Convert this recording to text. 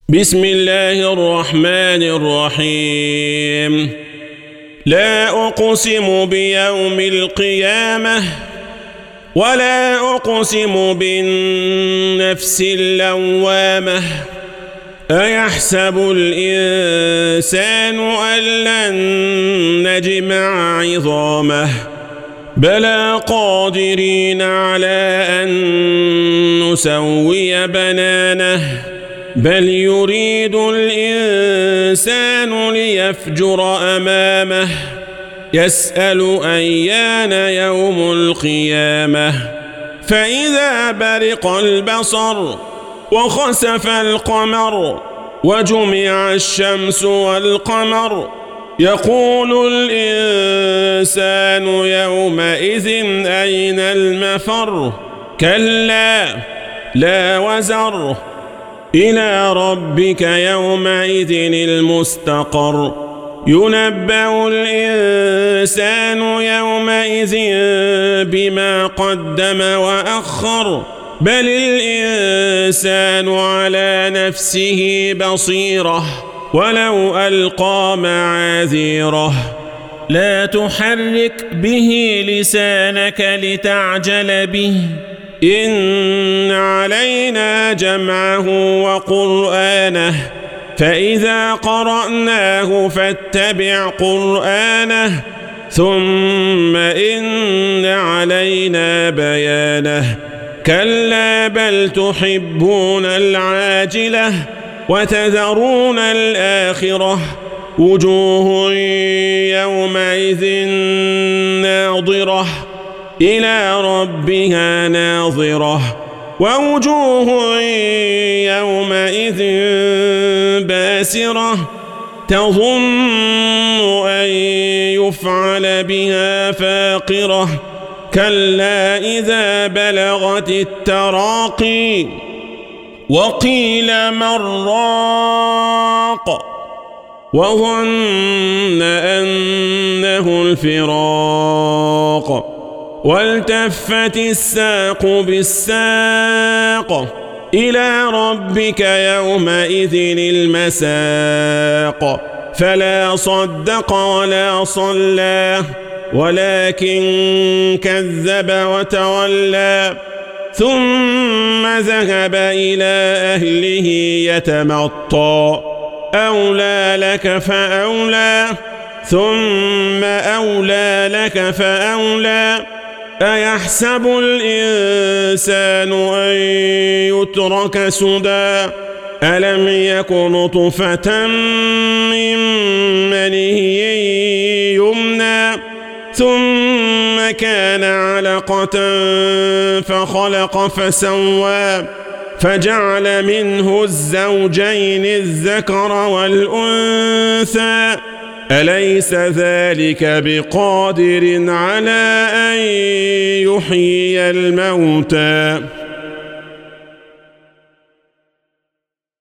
بسم الله الرحمن الرحيم. لا أقسم بيوم القيامة ولا أقسم بالنفس اللوامة. أيحسب الإنسان أن لن نجمع عظامه بلى قادرين على أن نسوي بنانه بل يريد الإنسان ليفجر أمامه يسأل أيان يوم القيامة فإذا برق البصر وخسف القمر وجمع الشمس والقمر يقول الإنسان يومئذ أين المفر كلا لا وزر إلى ربك يومئذ المستقر ينبأ الإنسان يومئذ بما قدم وأخر بل الإنسان على نفسه بصيرة ولو ألقى معاذيره لا تحرك به لسانك لتعجل به إن علينا جمعه وقرآنه فإذا قرأناه فاتبع قرآنه ثم إن علينا بيانه كلا بل تحبون العاجلة وتذرون الآخرة وجوه يومئذ ناظرة إلى ربها ناظرة ووجوه يومئذ باسرة تظن أن يفعل بها فاقرة كلا إذا بلغت التراقي وقيل من راق وظن أنه الفراق والتفت الساق بالساق إلى ربك يومئذ المساق فلا صدق ولا صلى ولكن كذب وتولى ثم ذهب إلى أهله يتمطى أولى لك فأولى ثم أولى لك فأولى أيحسب الإنسان أن يترك سدى ألم يك نطفة من مني يمنى ثم كان علقة فخلق فسوى فجعل منه الزوجين الذكر والأنثى أليس ذلك بقادر على أن يحيي الموتى